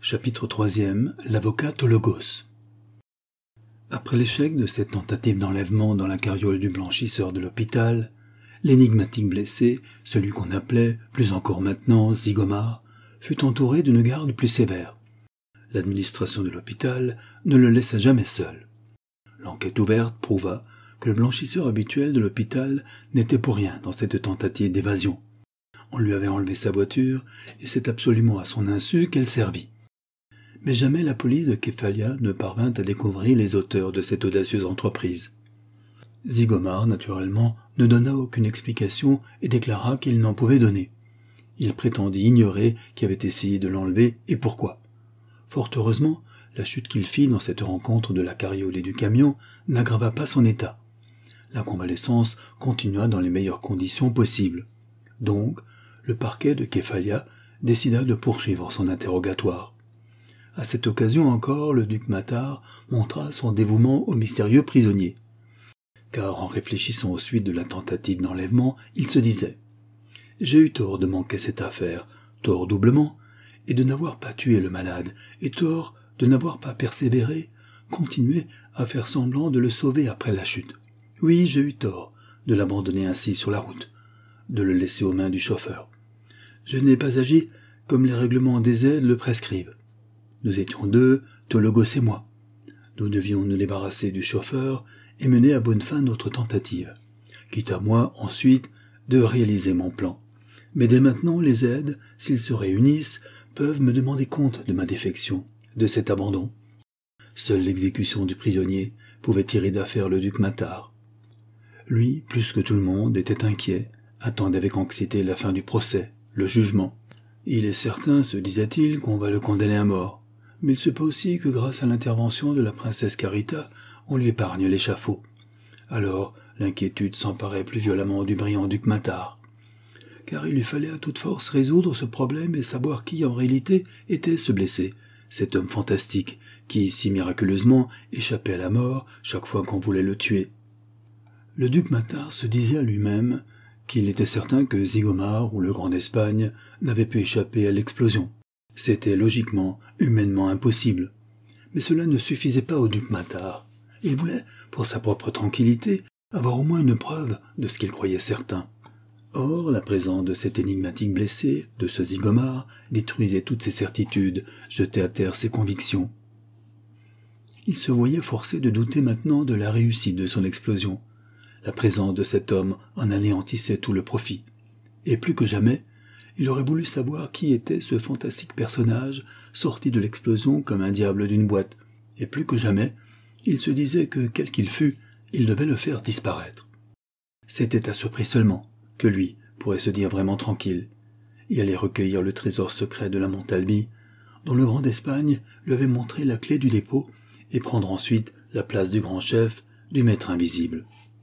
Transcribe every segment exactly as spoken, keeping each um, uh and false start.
Chapitre troisième. L'avocat Tologos. Après l'échec de cette tentative d'enlèvement dans la carriole du blanchisseur de l'hôpital, l'énigmatique blessé, celui qu'on appelait, plus encore maintenant, Zigomar, fut entouré d'une garde plus sévère. L'administration de l'hôpital ne le laissa jamais seul. L'enquête ouverte prouva que le blanchisseur habituel de l'hôpital n'était pour rien dans cette tentative d'évasion. On lui avait enlevé sa voiture, et c'est absolument à son insu qu'elle servit. Mais jamais la police de Képhalia ne parvint à découvrir les auteurs de cette audacieuse entreprise. Zigomar, naturellement, ne donna aucune explication et déclara qu'il n'en pouvait donner. Il prétendit ignorer qui avait essayé de l'enlever et pourquoi. Fort heureusement, la chute qu'il fit dans cette rencontre de la carriole et du camion n'aggrava pas son état. La convalescence continua dans les meilleures conditions possibles. Donc, le parquet de Képhalia décida de poursuivre son interrogatoire. À cette occasion encore, le duc Mathar montra son dévouement au mystérieux prisonnier. Car en réfléchissant aux suites de la tentative d'enlèvement, il se disait « J'ai eu tort de manquer cette affaire, tort doublement, et de n'avoir pas tué le malade, et tort de n'avoir pas persévéré, continué à faire semblant de le sauver après la chute. Oui, j'ai eu tort de l'abandonner ainsi sur la route, de le laisser aux mains du chauffeur. Je n'ai pas agi comme les règlements des aides le prescrivent. Nous étions deux, Tologos et moi. Nous devions nous débarrasser du chauffeur et mener à bonne fin notre tentative, quitte à moi, ensuite, de réaliser mon plan. Mais dès maintenant, les aides, s'ils se réunissent, peuvent me demander compte de ma défection, de cet abandon. Seule l'exécution du prisonnier pouvait tirer d'affaire le duc Mathar. Lui, plus que tout le monde, était inquiet, attendait avec anxiété la fin du procès, le jugement. Il est certain, se disait-il, qu'on va le condamner à mort. Mais il se peut aussi que grâce à l'intervention de la princesse Carita, on lui épargne l'échafaud. Alors, l'inquiétude s'emparait plus violemment du brillant duc Mathar. Car il lui fallait à toute force résoudre ce problème et savoir qui, en réalité, était ce blessé, cet homme fantastique, qui, si miraculeusement, échappait à la mort chaque fois qu'on voulait le tuer. Le duc Mathar se disait à lui-même qu'il était certain que Zigomar ou le Grand d'Espagne n'avaient pu échapper à l'explosion. C'était logiquement, humainement impossible. Mais cela ne suffisait pas au duc Mathar. Il voulait, pour sa propre tranquillité, avoir au moins une preuve de ce qu'il croyait certain. Or, la présence de cet énigmatique blessé, de ce Zigomar, détruisait toutes ses certitudes, jetait à terre ses convictions. Il se voyait forcé de douter maintenant de la réussite de son explosion. La présence de cet homme en anéantissait tout le profit. Et plus que jamais, il aurait voulu savoir qui était ce fantastique personnage sorti de l'explosion comme un diable d'une boîte, et plus que jamais, il se disait que, quel qu'il fût, il devait le faire disparaître. C'était à ce prix seulement que lui pourrait se dire vraiment tranquille, et aller recueillir le trésor secret de la Montalbi, dont le Grand d'Espagne lui avait montré la clé du dépôt, et prendre ensuite la place du grand chef, du maître invisible.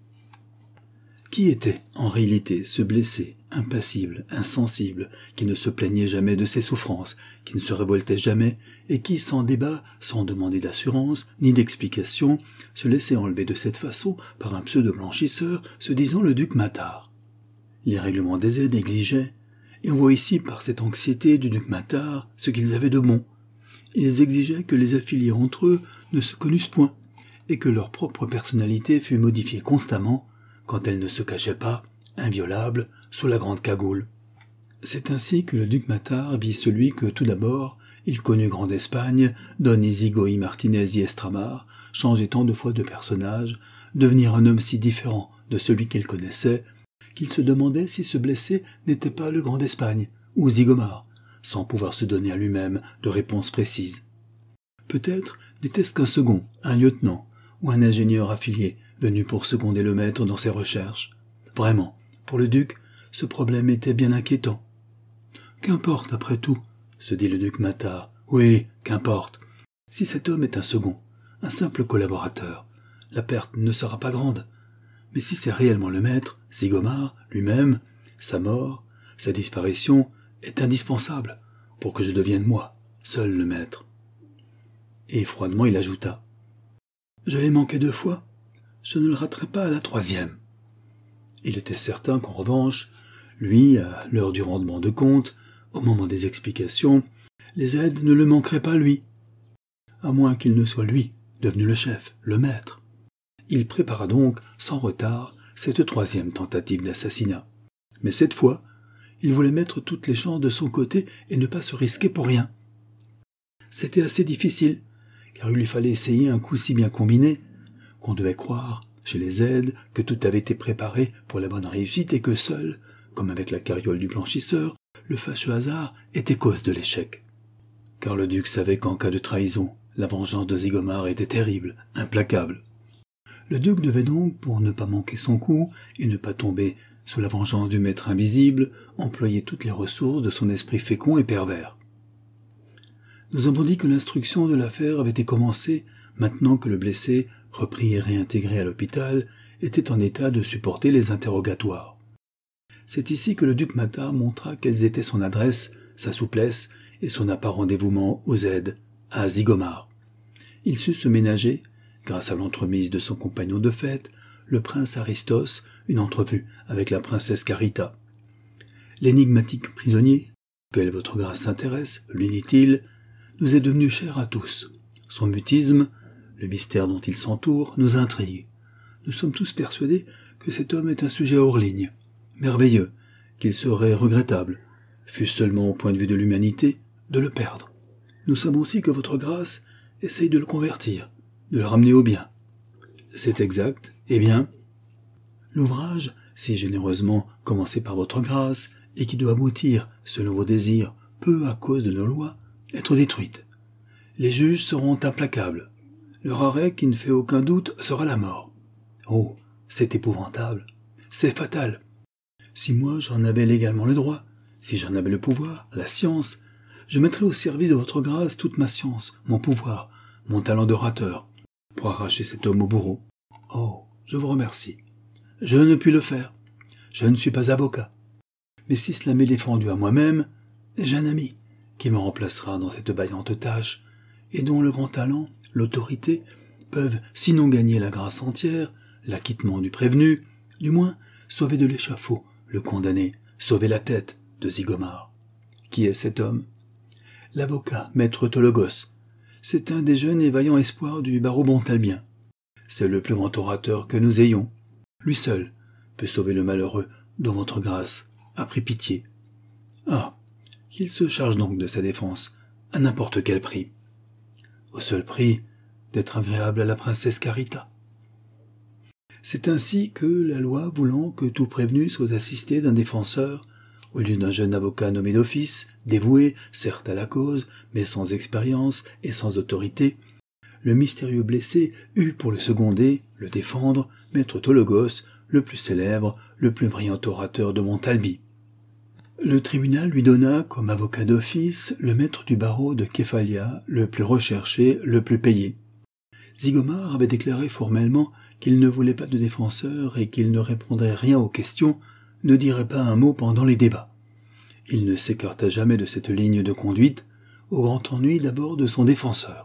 Qui était, en réalité, ce blessé, impassible, insensible, qui ne se plaignait jamais de ses souffrances, qui ne se révoltait jamais, et qui, sans débat, sans demander d'assurance, ni d'explication, se laissait enlever de cette façon par un pseudo-blanchisseur, se disant le duc Mathar. Les règlements des aides exigeaient, et on voit ici par cette anxiété du duc Mathar ce qu'ils avaient de bon. Ils exigeaient que les affiliés entre eux ne se connussent point, et que leur propre personnalité fût modifiée constamment, quand elle ne se cachait pas, inviolable, sous la grande cagoule. C'est ainsi que le duc Mathar vit celui que, tout d'abord, il connut Grand d'Espagne, Don Isidro y Martinez y Estramar, changer tant de fois de personnage, devenir un homme si différent de celui qu'il connaissait, qu'il se demandait si ce blessé n'était pas le Grand d'Espagne, ou Zigomar, sans pouvoir se donner à lui-même de réponse précise. Peut-être n'était-ce qu'un second, un lieutenant, ou un ingénieur affilié, venu pour seconder le maître dans ses recherches. Vraiment, pour le duc, ce problème était bien inquiétant. Qu'importe, après tout, se dit le duc Mathar. Oui, qu'importe. Si cet homme est un second, un simple collaborateur, la perte ne sera pas grande. Mais si c'est réellement le maître, Zigomar, lui-même, sa mort, sa disparition est indispensable pour que je devienne moi, seul le maître. Et froidement il ajouta. Je l'ai manqué deux fois. Je ne le raterai pas à la troisième. Il était certain qu'en revanche, lui, à l'heure du rendement de compte, au moment des explications, Les aides ne le manqueraient pas, lui. À moins qu'il ne soit lui, devenu le chef, le maître. Il prépara donc, sans retard, cette troisième tentative d'assassinat. Mais cette fois, il voulait mettre toutes les chances de son côté et ne pas se risquer pour rien. C'était assez difficile, car il lui fallait essayer un coup si bien combiné qu'on devait croire, chez les aides, que tout avait été préparé pour la bonne réussite et que seul, comme avec la carriole du blanchisseur, le fâcheux hasard était cause de l'échec. Car le duc savait qu'en cas de trahison, la vengeance de Zigomar était terrible, implacable. Le duc devait donc, pour ne pas manquer son coup et ne pas tomber sous la vengeance du maître invisible, employer toutes les ressources de son esprit fécond et pervers. Nous avons dit que l'instruction de l'affaire avait été commencée maintenant que le blessé, repris et réintégré à l'hôpital, était en état de supporter les interrogatoires. C'est ici que le duc Mathar montra quelles étaient son adresse, sa souplesse et son apparent dévouement aux aides, à Zigomar. Il sut se ménager, grâce à l'entremise de son compagnon de fête, le prince Aristos, une entrevue avec la princesse Carita. L'énigmatique prisonnier, auquel votre grâce s'intéresse, lui dit-il, nous est devenu cher à tous. Son mutisme, le mystère dont il s'entoure, nous intrigue. Nous sommes tous persuadés que cet homme est un sujet hors ligne, merveilleux, qu'il serait regrettable, fût-ce seulement au point de vue de l'humanité, de le perdre. Nous savons aussi que votre grâce essaye de le convertir, de le ramener au bien. C'est exact. Eh bien, l'ouvrage, si généreusement commencé par votre grâce, et qui doit aboutir, selon vos désirs, peu à cause de nos lois, être détruite. Les juges seront implacables. Leur arrêt, qui ne fait aucun doute, sera la mort. Oh, c'est épouvantable. C'est fatal. Si moi j'en avais légalement le droit, si j'en avais le pouvoir, la science, je mettrais au service de votre grâce toute ma science, mon pouvoir, mon talent d'orateur, pour arracher cet homme au bourreau. Oh, je vous remercie. Je ne puis le faire. Je ne suis pas avocat. Mais si cela m'est défendu à moi-même, j'ai un ami qui me remplacera dans cette vaillante tâche, et dont le grand talent, l'autorité, peuvent, sinon gagner la grâce entière, l'acquittement du prévenu, du moins sauver de l'échafaud le condamné, sauver la tête de Zigomar. Qui est cet homme? L'avocat, maître Tologos. C'est un des jeunes et vaillants espoirs du barreau montalbien. C'est le plus grand orateur que nous ayons. Lui seul peut sauver le malheureux dont votre grâce a pris pitié. Ah, qu'il se charge donc de sa défense, à n'importe quel prix. Au seul prix d'être agréable à la princesse Carita. C'est ainsi que, la loi voulant que tout prévenu soit assisté d'un défenseur, au lieu d'un jeune avocat nommé d'office, dévoué, certes à la cause, mais sans expérience et sans autorité, le mystérieux blessé eut pour le seconder, le défendre, maître Tologos, le plus célèbre, le plus brillant orateur de Montalbi. Le tribunal lui donna, comme avocat d'office, le maître du barreau de Képhalia, le plus recherché, le plus payé. Zigomar avait déclaré formellement qu'il ne voulait pas de défenseur et qu'il ne répondrait rien aux questions, ne dirait pas un mot pendant les débats. Il ne s'écarta jamais de cette ligne de conduite, au grand ennui d'abord de son défenseur.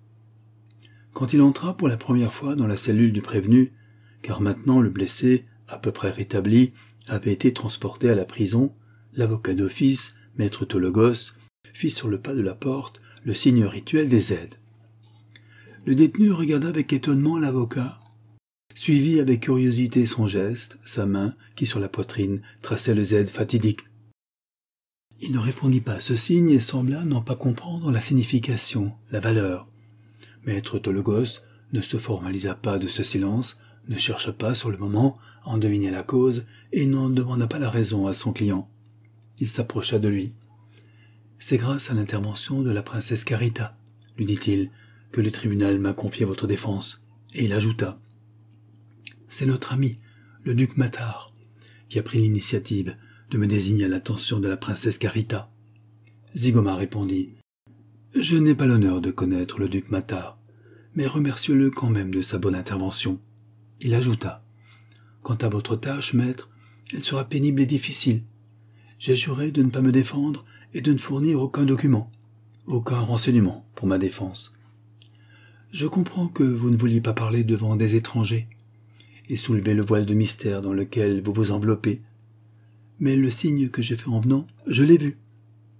Quand il entra pour la première fois dans la cellule du prévenu, car maintenant le blessé, à peu près rétabli, avait été transporté à la prison, l'avocat d'office, maître Tologos, fit sur le pas de la porte le signe rituel des aides. Le détenu regarda avec étonnement l'avocat, suivit avec curiosité son geste, sa main, qui sur la poitrine traçait le Z fatidique. Il ne répondit pas à ce signe et sembla n'en pas comprendre la signification, la valeur. Maître Tologos ne se formalisa pas de ce silence, ne chercha pas sur le moment à en deviner la cause et n'en demanda pas la raison à son client. Il s'approcha de lui. « C'est grâce à l'intervention de la princesse Carita, lui dit-il, que le tribunal m'a confié votre défense. » Et il ajouta. « C'est notre ami, le duc Mathar, qui a pris l'initiative de me désigner à l'attention de la princesse Carita. » Zigomar répondit. « Je n'ai pas l'honneur de connaître le duc Mathar, mais remerciez-le quand même de sa bonne intervention. » Il ajouta. « Quant à votre tâche, maître, elle sera pénible et difficile. J'ai juré de ne pas me défendre et de ne fournir aucun document, aucun renseignement pour ma défense. Je comprends que vous ne vouliez pas parler devant des étrangers et soulever le voile de mystère dans lequel vous vous enveloppez. Mais le signe que j'ai fait en venant, je l'ai vu.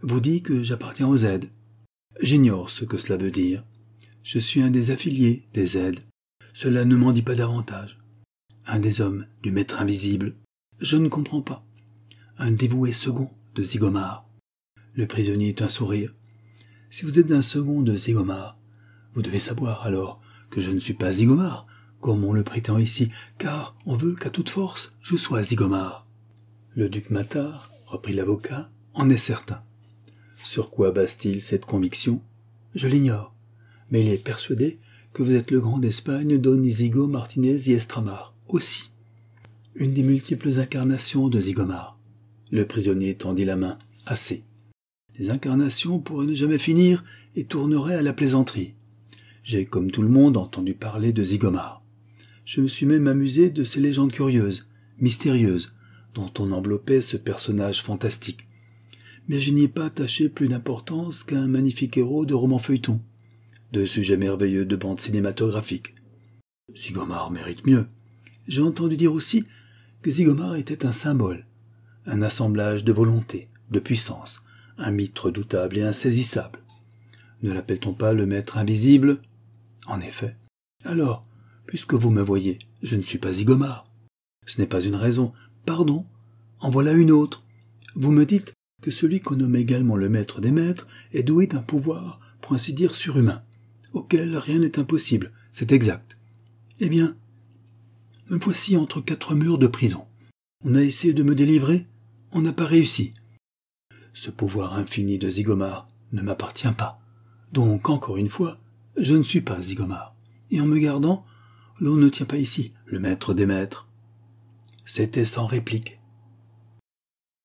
vous dit que j'appartiens aux aides. J'ignore ce que cela veut dire. Je suis un des affiliés des aides. Cela ne m'en dit pas davantage. Un des hommes du maître invisible. Je ne comprends pas. Un dévoué second de Zygomar. Le prisonnier eut un sourire. Si vous êtes un second de Zygomar, vous devez savoir alors que je ne suis pas Zygomar, comme on le prétend ici, car on veut qu'à toute force je sois Zygomar. Le duc Matar, reprit l'avocat, en est certain. Sur quoi base-t-il cette conviction? Je l'ignore, mais il est persuadé que vous êtes le grand d'Espagne Don Isidro Martinez y Estramar, aussi. Une des multiples incarnations de Zygomar. Le prisonnier tendit la main. Assez. Les incarnations pourraient ne jamais finir et tourneraient à la plaisanterie. J'ai, comme tout le monde, entendu parler de Zygomar. Je me suis même amusé de ces légendes curieuses, mystérieuses, dont on enveloppait ce personnage fantastique. Mais je n'y ai pas attaché plus d'importance qu'à un magnifique héros de roman feuilleton, de sujets merveilleux de bandes cinématographiques. Zygomar mérite mieux. J'ai entendu dire aussi que Zygomar était un symbole, un assemblage de volonté, de puissance, un mythe redoutable et insaisissable. Ne l'appelle-t-on pas le maître invisible? En effet. Alors, puisque vous me voyez, je ne suis pas Zygomar. Ce n'est pas une raison. Pardon, en voilà une autre. Vous me dites que celui qu'on nomme également le maître des maîtres est doué d'un pouvoir, pour ainsi dire, surhumain, auquel rien n'est impossible, c'est exact. Eh bien, me voici entre quatre murs de prison. On a essayé de me délivrer, on n'a pas réussi. Ce pouvoir infini de Zygomar ne m'appartient pas. Donc, encore une fois, je ne suis pas Zygomar. Et en me gardant, l'on ne tient pas ici le maître des maîtres. C'était sans réplique.